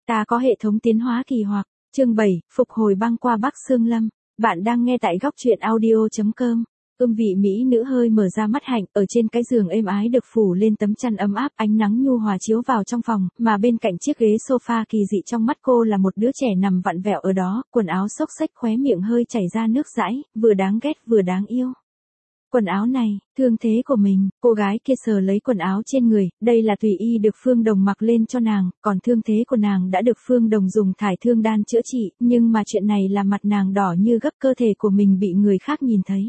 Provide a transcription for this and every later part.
Ta có hệ thống tiến hóa kỳ hoặc, chương 7, phục hồi băng qua Bắc Xương Lâm. Bạn đang nghe tại góc truyện audio.com. Vị mỹ nữ hơi mở ra mắt hạnh, ở trên cái giường êm ái được phủ lên tấm chăn ấm áp, ánh nắng nhu hòa chiếu vào trong phòng, mà bên cạnh chiếc ghế sofa kỳ dị trong mắt cô là một đứa trẻ nằm vặn vẹo ở đó, quần áo xốc xếch khóe miệng hơi chảy ra nước dãi, vừa đáng ghét vừa đáng yêu. Quần áo này, thương thế của mình, cô gái kia sờ lấy quần áo trên người, đây là tùy y được Phương Đồng mặc lên cho nàng, còn thương thế của nàng đã được Phương Đồng dùng thải thương đan chữa trị, nhưng mà chuyện này là mặt nàng đỏ như gấp, cơ thể của mình bị người khác nhìn thấy.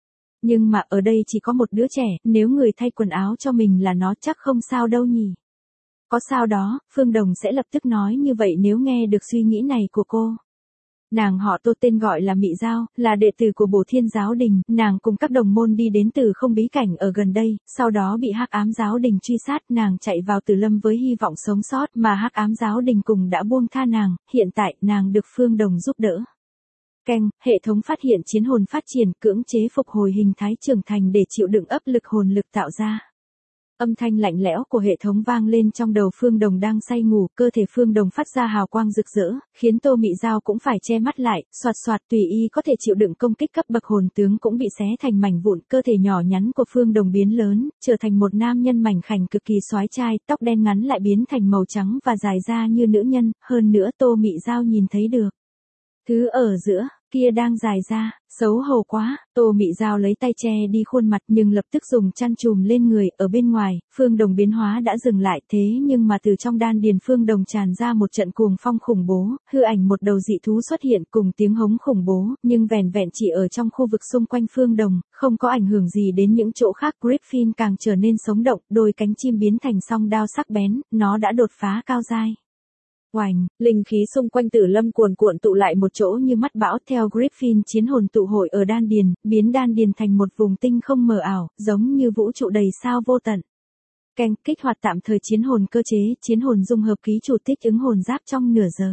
Nhưng mà ở đây chỉ có một đứa trẻ, nếu người thay quần áo cho mình là nó chắc không sao đâu nhỉ. Có sao đó, Phương Đồng sẽ lập tức nói như vậy nếu nghe được suy nghĩ này của cô. Nàng họ Tô, tên gọi là Mị Giao, là đệ tử của Bổ Thiên Giáo Đình, nàng cùng các đồng môn đi đến Từ Không bí cảnh ở gần đây, sau đó bị Hắc Ám Giáo Đình truy sát, nàng chạy vào Tử Lâm với hy vọng sống sót, mà Hắc Ám Giáo Đình cùng đã buông tha nàng, hiện tại nàng được Phương Đồng giúp đỡ. Keng, hệ thống phát hiện chiến hồn phát triển, cưỡng chế phục hồi hình thái trưởng thành để chịu đựng áp lực hồn lực tạo ra. Âm thanh lạnh lẽo của hệ thống vang lên trong đầu Phương Đồng đang say ngủ, cơ thể Phương Đồng phát ra hào quang rực rỡ, khiến Tô Mị Giao cũng phải che mắt lại, xoạt xoạt, tùy y có thể chịu đựng công kích cấp bậc hồn tướng cũng bị xé thành mảnh vụn, cơ thể nhỏ nhắn của Phương Đồng biến lớn, trở thành một nam nhân mảnh khảnh cực kỳ soái trai, tóc đen ngắn lại biến thành màu trắng và dài ra như nữ nhân, hơn nữa Tô Mị Giao nhìn thấy được. Thứ ở giữa kia đang dài ra, xấu hổ quá, Tô Mị Giao lấy tay che đi khuôn mặt nhưng lập tức dùng chăn trùm lên người, ở bên ngoài, Phương Đồng biến hóa đã dừng lại, thế nhưng mà từ trong đan điền Phương Đồng tràn ra một trận cuồng phong khủng bố, hư ảnh một đầu dị thú xuất hiện cùng tiếng hống khủng bố, nhưng vẻn vẹn chỉ ở trong khu vực xung quanh Phương Đồng, không có ảnh hưởng gì đến những chỗ khác. Griffin càng trở nên sống động, đôi cánh chim biến thành song đao sắc bén, nó đã đột phá cao giai. Oành, linh khí xung quanh Tử Lâm cuồn cuộn tụ lại một chỗ như mắt bão, theo Griffin chiến hồn tụ hội ở đan điền, biến đan điền thành một vùng tinh không mờ ảo, giống như vũ trụ đầy sao vô tận. Keng, kích hoạt tạm thời chiến hồn cơ chế, chiến hồn dung hợp ký chủ thích ứng hồn giáp trong nửa giờ.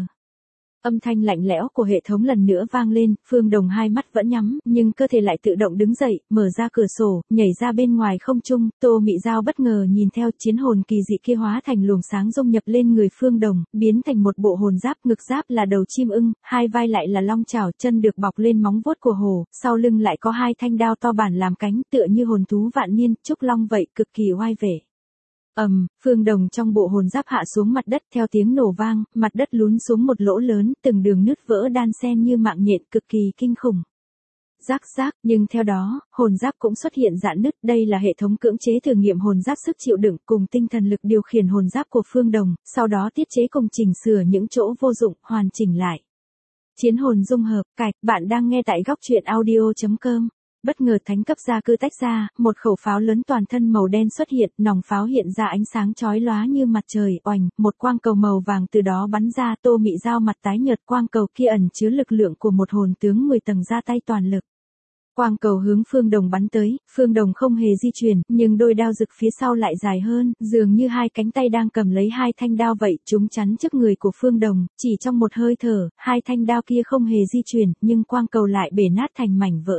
Âm thanh lạnh lẽo của hệ thống lần nữa vang lên, Phương Đồng hai mắt vẫn nhắm, nhưng cơ thể lại tự động đứng dậy, mở ra cửa sổ, nhảy ra bên ngoài không trung. Tô Mị Giao bất ngờ nhìn theo chiến hồn kỳ dị kia hóa thành luồng sáng dung nhập lên người Phương Đồng, biến thành một bộ hồn giáp, ngực giáp là đầu chim ưng, hai vai lại là long chảo, chân được bọc lên móng vuốt của hổ, sau lưng lại có hai thanh đao to bản làm cánh, tựa như hồn thú vạn niên, trúc long vậy, cực kỳ oai vệ. Phương Đồng trong bộ hồn giáp hạ xuống mặt đất, theo tiếng nổ vang, mặt đất lún xuống một lỗ lớn, từng đường nứt vỡ đan xen như mạng nhện, cực kỳ kinh khủng. Rắc rác, nhưng theo đó, hồn giáp cũng xuất hiện rạn nứt, đây là hệ thống cưỡng chế thử nghiệm hồn giáp sức chịu đựng cùng tinh thần lực điều khiển hồn giáp của Phương Đồng, sau đó tiết chế cùng chỉnh sửa những chỗ vô dụng, hoàn chỉnh lại. Chiến hồn dung hợp, cạch, bạn đang nghe tại góc truyện audio.com. Bất ngờ thánh cấp gia cư tách ra, một khẩu pháo lớn toàn thân màu đen xuất hiện, nòng pháo hiện ra ánh sáng chói lóa như mặt trời, oành, một quang cầu màu vàng từ đó bắn ra. Tô Mị Giao mặt tái nhợt, quang cầu kia ẩn chứa lực lượng của một hồn tướng 10 tầng ra tay toàn lực. Quang cầu hướng Phương Đồng bắn tới, Phương Đồng không hề di chuyển, nhưng đôi đao rực phía sau lại dài hơn, dường như hai cánh tay đang cầm lấy hai thanh đao vậy, chúng chắn trước người của Phương Đồng, chỉ trong một hơi thở, hai thanh đao kia không hề di chuyển, nhưng quang cầu lại bể nát thành mảnh vỡ.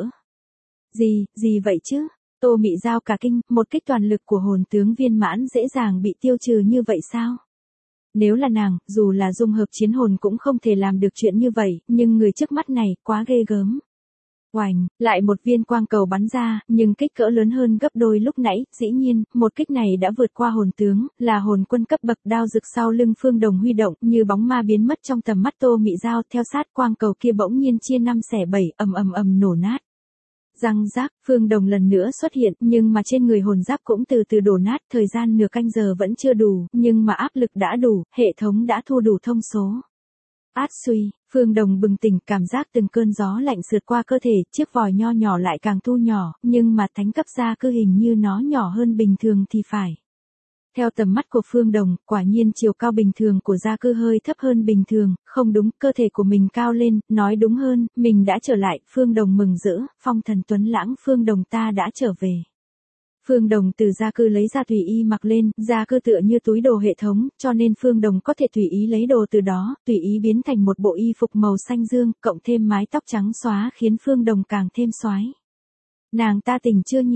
Gì vậy chứ? Tô Mị Giao cả kinh, một kích toàn lực của hồn tướng viên mãn dễ dàng bị tiêu trừ như vậy sao? Nếu là nàng, dù là dung hợp chiến hồn cũng không thể làm được chuyện như vậy, nhưng người trước mắt này, quá ghê gớm. Oành, lại một viên quang cầu bắn ra, nhưng kích cỡ lớn hơn gấp đôi lúc nãy, dĩ nhiên, một kích này đã vượt qua hồn tướng, là hồn quân cấp bậc. Đao rực sau lưng Phương Đồng huy động, như bóng ma biến mất trong tầm mắt Tô Mị Giao, theo sát quang cầu kia bỗng nhiên chia 5 xẻ 7, ầm nổ nát. Răng rác, Phương Đồng lần nữa xuất hiện, nhưng mà trên người hồn giáp cũng từ từ đổ nát, thời gian nửa canh giờ vẫn chưa đủ, nhưng mà áp lực đã đủ, hệ thống đã thu đủ thông số. Át suy, Phương Đồng bừng tỉnh, cảm giác từng cơn gió lạnh sượt qua cơ thể, chiếc vòi nho nhỏ lại càng thu nhỏ, nhưng mà thánh cấp gia cư hình như nó nhỏ hơn bình thường thì phải. Theo tầm mắt của Phương Đồng, quả nhiên chiều cao bình thường của gia cư hơi thấp hơn bình thường, không đúng, cơ thể của mình cao lên, nói đúng hơn, mình đã trở lại. Phương Đồng mừng rỡ, phong thần tuấn lãng, Phương Đồng ta đã trở về. Phương Đồng từ gia cư lấy ra tùy y mặc lên, gia cư tựa như túi đồ hệ thống, cho nên Phương Đồng có thể tùy ý lấy đồ từ đó, tùy ý biến thành một bộ y phục màu xanh dương, cộng thêm mái tóc trắng xóa khiến Phương Đồng càng thêm soái. Nàng ta tỉnh chưa nhỉ?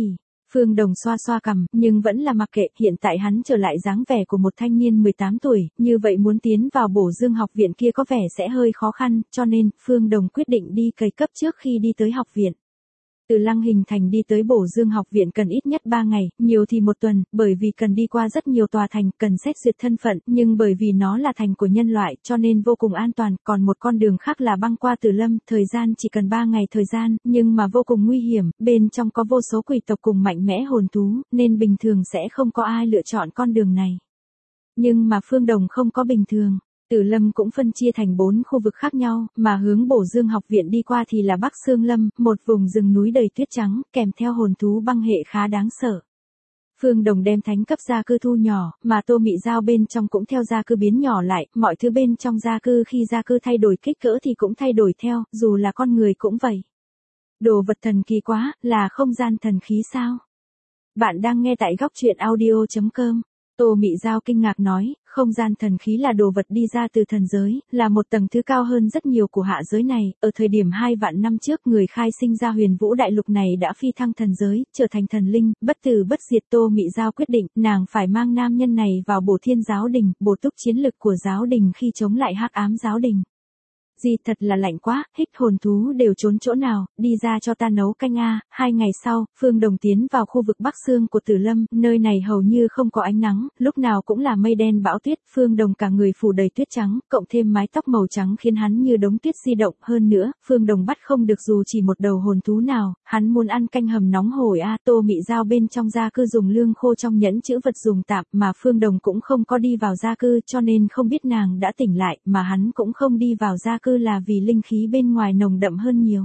Phương Đồng xoa xoa cằm, nhưng vẫn là mặc kệ, hiện tại hắn trở lại dáng vẻ của một thanh niên 18 tuổi, như vậy muốn tiến vào Bổ Dương học viện kia có vẻ sẽ hơi khó khăn, cho nên, Phương Đồng quyết định đi cày cấp trước khi đi tới học viện. Từ Lăng Hình Thành đi tới Bổ Dương học viện cần ít nhất 3 ngày, nhiều thì 1 tuần, bởi vì cần đi qua rất nhiều tòa thành, cần xét duyệt thân phận, nhưng bởi vì nó là thành của nhân loại, cho nên vô cùng an toàn, còn một con đường khác là băng qua Tử Lâm, thời gian chỉ cần 3 ngày thời gian, nhưng mà vô cùng nguy hiểm, bên trong có vô số quỷ tộc cùng mạnh mẽ hồn thú, nên bình thường sẽ không có ai lựa chọn con đường này. Nhưng mà Phương Đồng không có bình thường. Tử Lâm cũng phân chia thành 4 khu vực khác nhau, mà hướng Bổ Dương học viện đi qua thì là Bắc Sương Lâm, một vùng rừng núi đầy tuyết trắng, kèm theo hồn thú băng hệ khá đáng sợ. Phương Đồng đem thánh cấp gia cư thu nhỏ, mà Tô Mị Giao bên trong cũng theo gia cư biến nhỏ lại, mọi thứ bên trong gia cư khi gia cư thay đổi kích cỡ thì cũng thay đổi theo, dù là con người cũng vậy. Đồ vật thần kỳ quá, là không gian thần khí sao? Bạn đang nghe tại góc truyện audio.com. Tô Mị Giao kinh ngạc nói, không gian thần khí là đồ vật đi ra từ thần giới, là một tầng thứ cao hơn rất nhiều của hạ giới này, ở thời điểm 2 vạn năm trước người khai sinh ra Huyền Vũ đại lục này đã phi thăng thần giới, trở thành thần linh, bất tử bất diệt. Tô Mị Giao quyết định, nàng phải mang nam nhân này vào Bổ Thiên giáo đình, bổ túc chiến lực của giáo đình khi chống lại hắc ám giáo đình. Gì thật là lạnh quá, hích hồn thú đều trốn chỗ nào, đi ra cho ta nấu canh a. 2 ngày sau, Phương Đồng tiến vào khu vực Bắc Sương của Tử Lâm, nơi này hầu như không có ánh nắng, lúc nào cũng là mây đen bão tuyết, Phương Đồng cả người phủ đầy tuyết trắng, cộng thêm mái tóc màu trắng khiến hắn như đống tuyết di động, hơn nữa, Phương Đồng bắt không được dù chỉ một đầu hồn thú nào, hắn muốn ăn canh hầm nóng hổi a. Tô Mị Giao bên trong gia cư dùng lương khô trong nhẫn chữ vật dùng tạm, mà Phương Đồng cũng không có đi vào gia cư, cho nên không biết nàng đã tỉnh lại, mà hắn cũng không đi vào gia cư là vì linh khí bên ngoài nồng đậm hơn nhiều.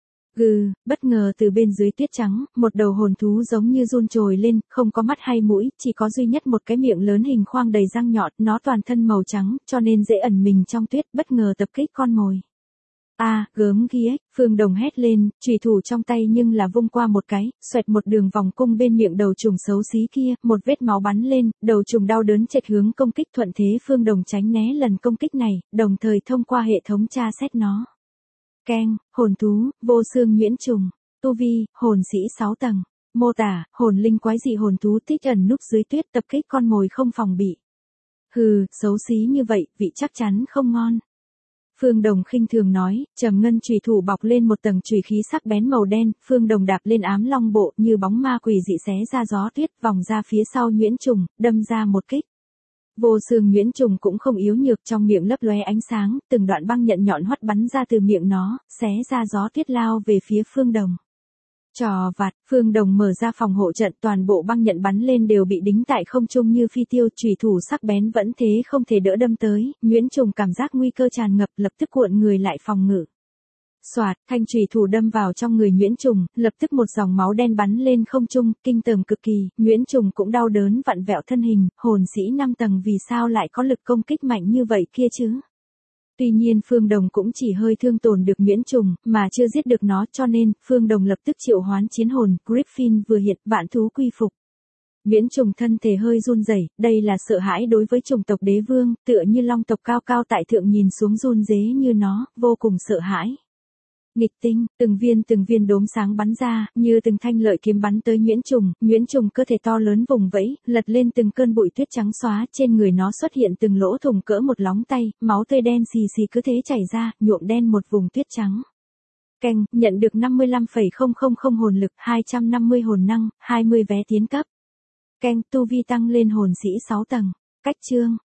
Bất ngờ từ bên dưới tuyết trắng, một đầu hồn thú giống như giun trồi lên, không có mắt hay mũi, chỉ có duy nhất một cái miệng lớn hình khoang đầy răng nhọn, nó toàn thân màu trắng, cho nên dễ ẩn mình trong tuyết, bất ngờ tập kích con mồi. Gớm ghiếc, Phương Đồng hét lên, chùy thủ trong tay nhưng là vung qua một cái, xoẹt một đường vòng cung bên miệng đầu trùng xấu xí kia, một vết máu bắn lên, đầu trùng đau đớn chệch hướng công kích thuận thế Phương Đồng tránh né lần công kích này, đồng thời thông qua hệ thống tra xét nó. Keng, hồn thú, vô xương nhuyễn trùng, tu vi, hồn sĩ 6 tầng, mô tả, hồn linh quái dị hồn thú thích ẩn núp dưới tuyết tập kích con mồi không phòng bị. Xấu xí như vậy, vị chắc chắn không ngon. Phương Đồng khinh thường nói, trầm ngân chùy thủ bọc lên một tầng chùy khí sắc bén màu đen, Phương Đồng đạp lên ám long bộ như bóng ma quỷ dị xé ra gió tuyết vòng ra phía sau nhuyễn trùng, đâm ra một kích. Vô xương nhuyễn trùng cũng không yếu nhược trong miệng lấp lóe ánh sáng, từng đoạn băng nhận nhọn hoắt bắn ra từ miệng nó, xé ra gió tuyết lao về phía Phương Đồng. Trò vặt, Phương Đồng mở ra phòng hộ trận, toàn bộ băng nhận bắn lên đều bị đính tại không trung như phi tiêu, chùy thủ sắc bén vẫn thế không thể đỡ đâm tới, nhuyễn trùng cảm giác nguy cơ tràn ngập, lập tức cuộn người lại phòng ngự. Xoạt, thanh chùy thủ đâm vào trong người nhuyễn trùng, lập tức một dòng máu đen bắn lên không trung, kinh tởm cực kỳ, nhuyễn trùng cũng đau đớn vặn vẹo thân hình, hồn sĩ 5 tầng vì sao lại có lực công kích mạnh như vậy kia chứ? Tuy nhiên Phương Đồng cũng chỉ hơi thương tổn được nhuyễn trùng, mà chưa giết được nó, cho nên, Phương Đồng lập tức triệu hoán chiến hồn, Griffin vừa hiện, vạn thú quy phục. Nhuyễn trùng thân thể hơi run rẩy, đây là sợ hãi đối với chủng tộc đế vương, tựa như long tộc cao cao tại thượng nhìn xuống run rế như nó, vô cùng sợ hãi. Nghịch tinh, từng viên đốm sáng bắn ra, như từng thanh lợi kiếm bắn tới nhuyễn trùng cơ thể to lớn vùng vẫy, lật lên từng cơn bụi tuyết trắng xóa, trên người nó xuất hiện từng lỗ thủng cỡ một lóng tay, máu tươi đen xì xì cứ thế chảy ra, nhuộm đen một vùng tuyết trắng. Keng, nhận được 55,000 hồn lực, 250 hồn năng, 20 vé tiến cấp. Keng, tu vi tăng lên hồn sĩ 6 tầng. Cách chương,